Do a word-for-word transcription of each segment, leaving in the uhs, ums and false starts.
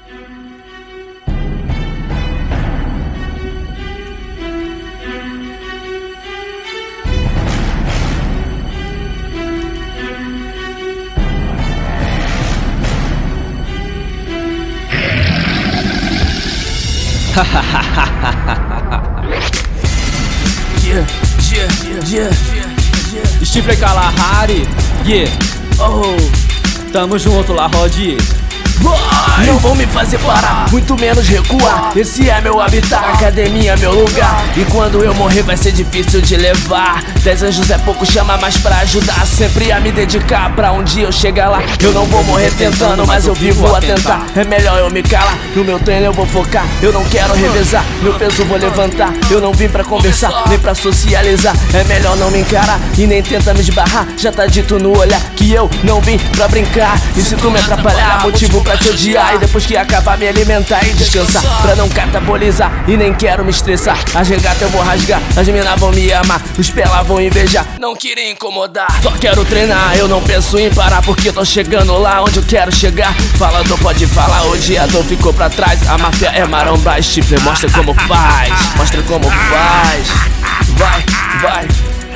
Yeah, yeah, yeah, yeah. Stifler Kalahari, yeah, oh, tamo junto lá, Rod. Vai! Não vão me fazer parar, muito menos recuar. Esse é meu habitat, academia é meu lugar. E quando eu morrer vai ser difícil de levar. Dez anjos é pouco, chama mais pra ajudar. Sempre a me dedicar pra um dia eu chegar lá. Eu não vou morrer tentando, mas eu vivo a tentar. É melhor eu me calar, no meu treino eu vou focar. Eu não quero revezar, meu peso vou levantar. Eu não vim pra conversar, nem pra socializar. É melhor não me encarar e nem tenta me esbarrar. Já tá dito no olhar que eu não vim pra brincar. E se tu me atrapalhar, motivo pra te odiar. E depois que acabar me alimentar e descansar, pra não catabolizar e nem quero me estressar. As regatas eu vou rasgar, as mina vão me amar, os pela vão invejar, não queria incomodar. Só quero treinar, eu não penso em parar, porque tô chegando lá onde eu quero chegar. Falador pode falar, odiador ficou pra trás. A máfia é maromba, Stifler mostra como faz. Mostra como faz. Vai, vai.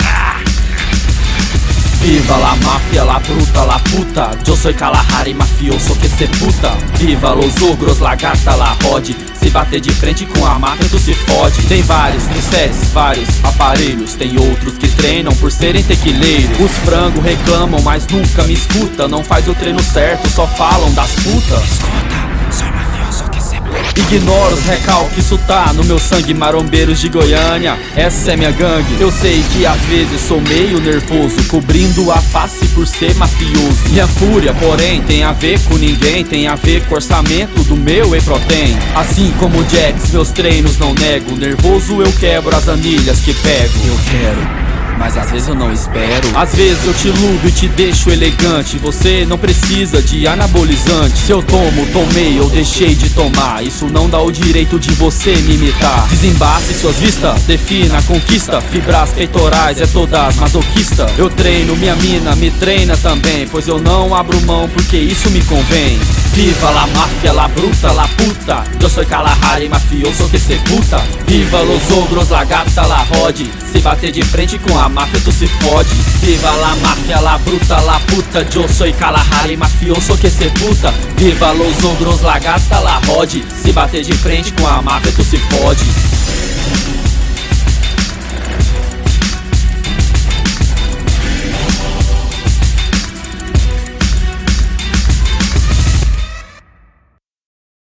Viva la mafia, la bruta, la puta. Yo soy Kalahari, mafioso que se puta. Viva los ogros, la gata, la Rod. Se bater de frente com a máfia tu se fode. Tem vários tristes, vários aparelhos. Tem outros que treinam por serem tequileiros. Os frangos reclamam, mas nunca me escuta. Não faz o treino certo, só falam das putas. Escuta, sou mafioso que se puta. Ignora os recalques, isso tá no meu sangue. Marombeiros de Goiânia, essa é minha gangue. Eu sei que às vezes sou meio nervoso, cobrindo a face por ser mafioso. Minha fúria, porém, tem a ver com ninguém. Tem a ver com o orçamento do meu whey protein. Assim como o Jax, meus treinos não nego. Nervoso eu quebro as anilhas que pego. Eu quero, mas às vezes eu não espero. Às vezes eu te iludo e te deixo elegante. Você não precisa de anabolizante. Se eu tomo, tomei ou deixei de tomar, isso não dá o direito de você me imitar. Desembace suas vistas, defina a conquista. Fibras peitorais é todas masoquista. Eu treino, minha mina me treina também, pois eu não abro mão porque isso me convém. Viva la mafia, la bruta, la puta. Eu sou Kalahari, mafioso que se puta. Viva los ogros, la gata, la Rod. Se bater de frente com a máfia tu se fode. Viva la mafia, la bruta, la puta. Eu sou Kalahari, mafioso que se puta. Viva los ogros, la gata, la Rod. Se bater de frente com a máfia tu se fode.